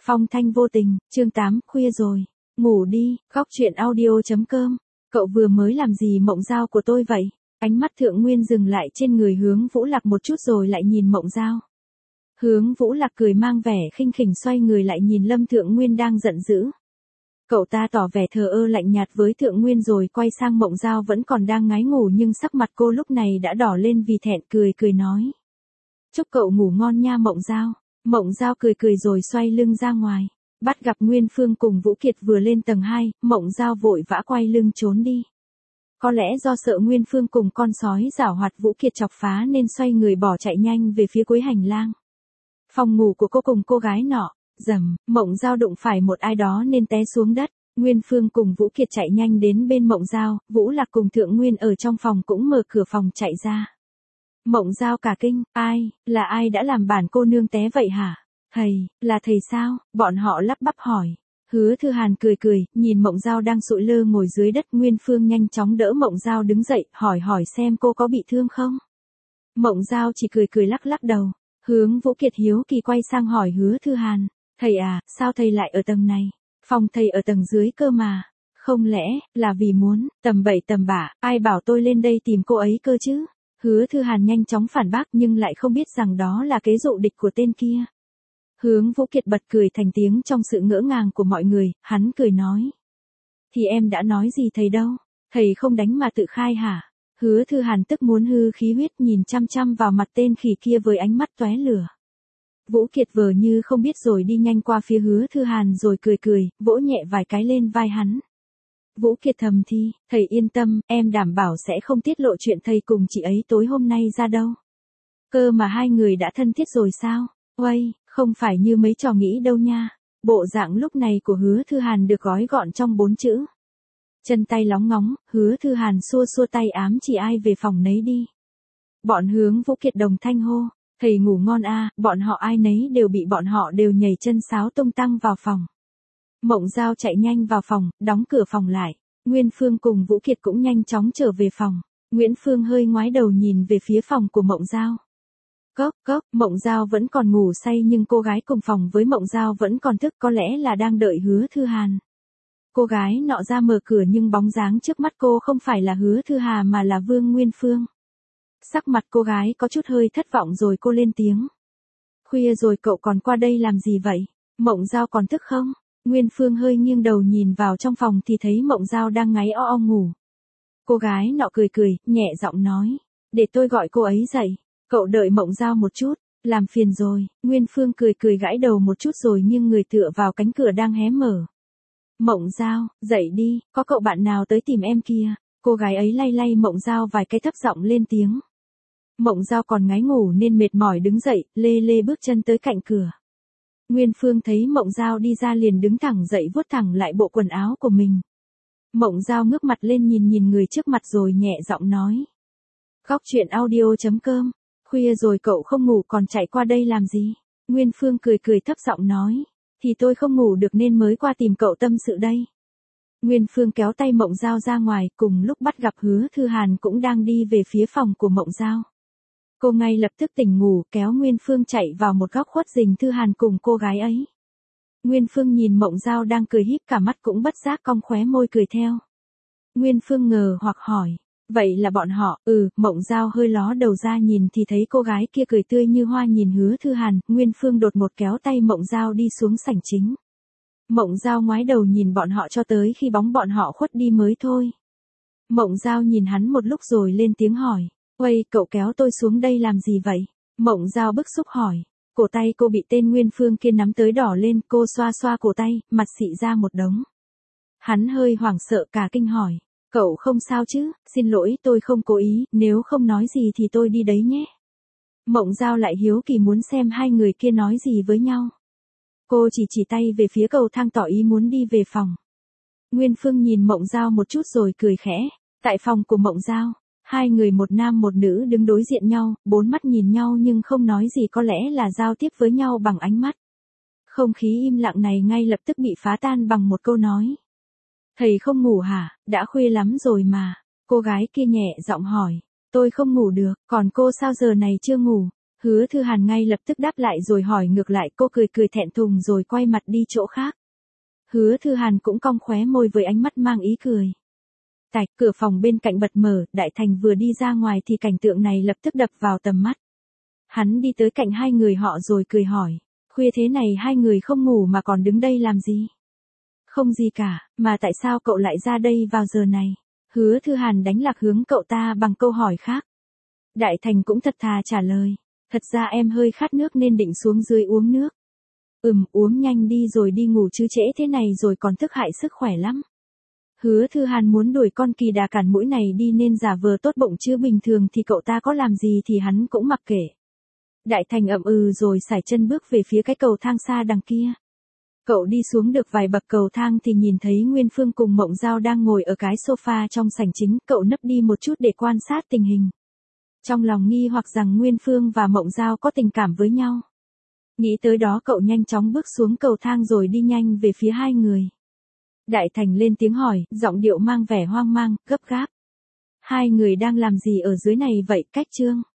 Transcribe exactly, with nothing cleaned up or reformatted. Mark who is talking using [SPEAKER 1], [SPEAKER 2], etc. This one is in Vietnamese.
[SPEAKER 1] Phong thanh vô tình, chương tám, khuya rồi. Ngủ đi, khóc chuyện audio.com. Cậu vừa mới làm gì Mộng Giao của tôi vậy? Ánh mắt Thượng Nguyên dừng lại trên người Hướng Vũ Lạc một chút rồi lại nhìn Mộng Giao. Hướng Vũ Lạc cười mang vẻ khinh khỉnh xoay người lại nhìn Lâm Thượng Nguyên đang giận dữ. Cậu ta tỏ vẻ thờ ơ lạnh nhạt với Thượng Nguyên rồi quay sang Mộng Giao vẫn còn đang ngái ngủ nhưng sắc mặt cô lúc này đã đỏ lên vì thẹn, cười cười nói. Chúc cậu ngủ ngon nha Mộng Giao. Mộng Giao cười cười rồi xoay lưng ra ngoài. Bắt gặp Nguyên Phương cùng Vũ Kiệt vừa lên tầng hai, Mộng Giao vội vã quay lưng trốn đi. Có lẽ do sợ Nguyên Phương cùng con sói giảo hoạt Vũ Kiệt chọc phá nên xoay người bỏ chạy nhanh về phía cuối hành lang. Phòng ngủ của cô cùng cô gái nọ, rầm, Mộng Giao đụng phải một ai đó nên té xuống đất. Nguyên Phương cùng Vũ Kiệt chạy nhanh đến bên Mộng Giao, Vũ Lạc cùng Thượng Nguyên ở trong phòng cũng mở cửa phòng chạy ra. Mộng Giao cả kinh, ai, là ai đã làm bản cô nương té vậy hả? Thầy, là thầy sao? Bọn họ lắp bắp hỏi. Hứa Thư Hàn cười cười, nhìn Mộng Giao đang sụi lơ ngồi dưới đất. Nguyên Phương nhanh chóng đỡ Mộng Giao đứng dậy, hỏi hỏi xem cô có bị thương không? Mộng Giao chỉ cười cười lắc lắc đầu. Hướng Vũ Kiệt hiếu kỳ quay sang hỏi Hứa Thư Hàn. Thầy à, sao thầy lại ở tầng này? Phòng thầy ở tầng dưới cơ mà. Không lẽ, là vì muốn, tầm bậy tầm bạ, ai bảo tôi lên đây tìm cô ấy cơ chứ? Hứa Thư Hàn nhanh chóng phản bác nhưng lại không biết rằng đó là kế dụ địch của tên kia. Hướng Vũ Kiệt bật cười thành tiếng trong sự ngỡ ngàng của mọi người, hắn cười nói. Thì em đã nói gì thầy đâu, thầy không đánh mà tự khai hả? Hứa Thư Hàn tức muốn hư khí huyết nhìn chăm chăm vào mặt tên khỉ kia với ánh mắt tóe lửa. Vũ Kiệt vờ như không biết rồi đi nhanh qua phía Hứa Thư Hàn rồi cười cười, vỗ nhẹ vài cái lên vai hắn. Vũ Kiệt thầm thi, thầy yên tâm, em đảm bảo sẽ không tiết lộ chuyện thầy cùng chị ấy tối hôm nay ra đâu. Cơ mà hai người đã thân thiết rồi sao? Uây, không phải như mấy trò nghĩ đâu nha. Bộ dạng lúc này của Hứa Thư Hàn được gói gọn trong bốn chữ. Chân tay lóng ngóng, Hứa Thư Hàn xua xua tay ám chỉ ai về phòng nấy đi. Bọn Hướng Vũ Kiệt đồng thanh hô, thầy ngủ ngon a, à, bọn họ ai nấy đều bị bọn họ đều nhảy chân sáo tung tăng vào phòng. Mộng Giao chạy nhanh vào phòng, đóng cửa phòng lại. Nguyên Phương cùng Vũ Kiệt cũng nhanh chóng trở về phòng. Nguyễn Phương hơi ngoái đầu nhìn về phía phòng của Mộng Giao. Cốc, cốc, Mộng Giao vẫn còn ngủ say nhưng cô gái cùng phòng với Mộng Giao vẫn còn thức, có lẽ là đang đợi Hứa Thư Hàn. Cô gái nọ ra mở cửa nhưng bóng dáng trước mắt cô không phải là Hứa Thư Hà mà là Vương Nguyên Phương. Sắc mặt cô gái có chút hơi thất vọng rồi cô lên tiếng. Khuya rồi cậu còn qua đây làm gì vậy? Mộng Giao còn thức không? Nguyên Phương hơi nghiêng đầu nhìn vào trong phòng thì thấy Mộng Giao đang ngáy o o ngủ. Cô gái nọ cười cười, nhẹ giọng nói. Để tôi gọi cô ấy dậy. Cậu đợi Mộng Giao một chút, làm phiền rồi. Nguyên Phương cười cười gãi đầu một chút rồi nghiêng người tựa vào cánh cửa đang hé mở. Mộng Giao, dậy đi, có cậu bạn nào tới tìm em kia. Cô gái ấy lay lay Mộng Giao vài cái thấp giọng lên tiếng. Mộng Giao còn ngái ngủ nên mệt mỏi đứng dậy, lê lê bước chân tới cạnh cửa. Nguyên Phương thấy Mộng Giao đi ra liền đứng thẳng dậy vuốt thẳng lại bộ quần áo của mình. Mộng Giao ngước mặt lên nhìn nhìn người trước mặt rồi nhẹ giọng nói. Khóc chuyện audio.com. Khuya rồi cậu không ngủ còn chạy qua đây làm gì? Nguyên Phương cười cười thấp giọng nói. Thì tôi không ngủ được nên mới qua tìm cậu tâm sự đây. Nguyên Phương kéo tay Mộng Giao ra ngoài, cùng lúc bắt gặp Hứa Thư Hàn cũng đang đi về phía phòng của Mộng Giao. Cô ngay lập tức tỉnh ngủ, kéo Nguyên Phương chạy vào một góc khuất rình Thư Hàn cùng cô gái ấy. Nguyên Phương nhìn Mộng Giao đang cười híp cả mắt cũng bất giác cong khóe môi cười theo. Nguyên Phương ngờ hoặc hỏi. Vậy là bọn họ, ừ, Mộng Giao hơi ló đầu ra nhìn thì thấy cô gái kia cười tươi như hoa nhìn Hứa Thư Hàn. Nguyên Phương đột ngột kéo tay Mộng Giao đi xuống sảnh chính. Mộng Giao ngoái đầu nhìn bọn họ cho tới khi bóng bọn họ khuất đi mới thôi. Mộng Giao nhìn hắn một lúc rồi lên tiếng hỏi. Uây, cậu kéo tôi xuống đây làm gì vậy? Mộng Giao bức xúc hỏi. Cổ tay cô bị tên Nguyên Phương kia nắm tới đỏ lên, cô xoa xoa cổ tay, mặt xị ra một đống. Hắn hơi hoảng sợ cả kinh hỏi. Cậu không sao chứ, xin lỗi tôi không cố ý, nếu không nói gì thì tôi đi đấy nhé. Mộng Giao lại hiếu kỳ muốn xem hai người kia nói gì với nhau. Cô chỉ chỉ tay về phía cầu thang tỏ ý muốn đi về phòng. Nguyên Phương nhìn Mộng Giao một chút rồi cười khẽ. Tại phòng của Mộng Giao, hai người một nam một nữ đứng đối diện nhau, bốn mắt nhìn nhau nhưng không nói gì, có lẽ là giao tiếp với nhau bằng ánh mắt. Không khí im lặng này ngay lập tức bị phá tan bằng một câu nói. Thầy không ngủ hả, đã khuya lắm rồi mà. Cô gái kia nhẹ giọng hỏi. Tôi không ngủ được, còn cô sao giờ này chưa ngủ? Hứa Thư Hàn ngay lập tức đáp lại rồi hỏi ngược lại, cô cười cười thẹn thùng rồi quay mặt đi chỗ khác. Hứa Thư Hàn cũng cong khóe môi với ánh mắt mang ý cười. Tạch, cửa phòng bên cạnh bật mở, Đại Thành vừa đi ra ngoài thì cảnh tượng này lập tức đập vào tầm mắt. Hắn đi tới cạnh hai người họ rồi cười hỏi, khuya thế này hai người không ngủ mà còn đứng đây làm gì? Không gì cả, mà tại sao cậu lại ra đây vào giờ này? Hứa Thư Hàn đánh lạc hướng cậu ta bằng câu hỏi khác. Đại Thành cũng thật thà trả lời, thật ra em hơi khát nước nên định xuống dưới uống nước. Ừm, uống nhanh đi rồi đi ngủ chứ trễ thế này rồi còn thức hại sức khỏe lắm. Hứa Thư Hàn muốn đuổi con kỳ đà cản mũi này đi nên giả vờ tốt bụng, chứ bình thường thì cậu ta có làm gì thì hắn cũng mặc kệ. Đại Thành ậm ừ rồi sải chân bước về phía cái cầu thang xa đằng kia. Cậu đi xuống được vài bậc cầu thang thì nhìn thấy Nguyên Phương cùng Mộng Giao đang ngồi ở cái sofa trong sảnh chính, cậu nấp đi một chút để quan sát tình hình. Trong lòng nghi hoặc rằng Nguyên Phương và Mộng Giao có tình cảm với nhau. Nghĩ tới đó cậu nhanh chóng bước xuống cầu thang rồi đi nhanh về phía hai người. Đại Thành lên tiếng hỏi, giọng điệu mang vẻ hoang mang, gấp gáp. Hai người đang làm gì ở dưới này vậy, Cách Trương?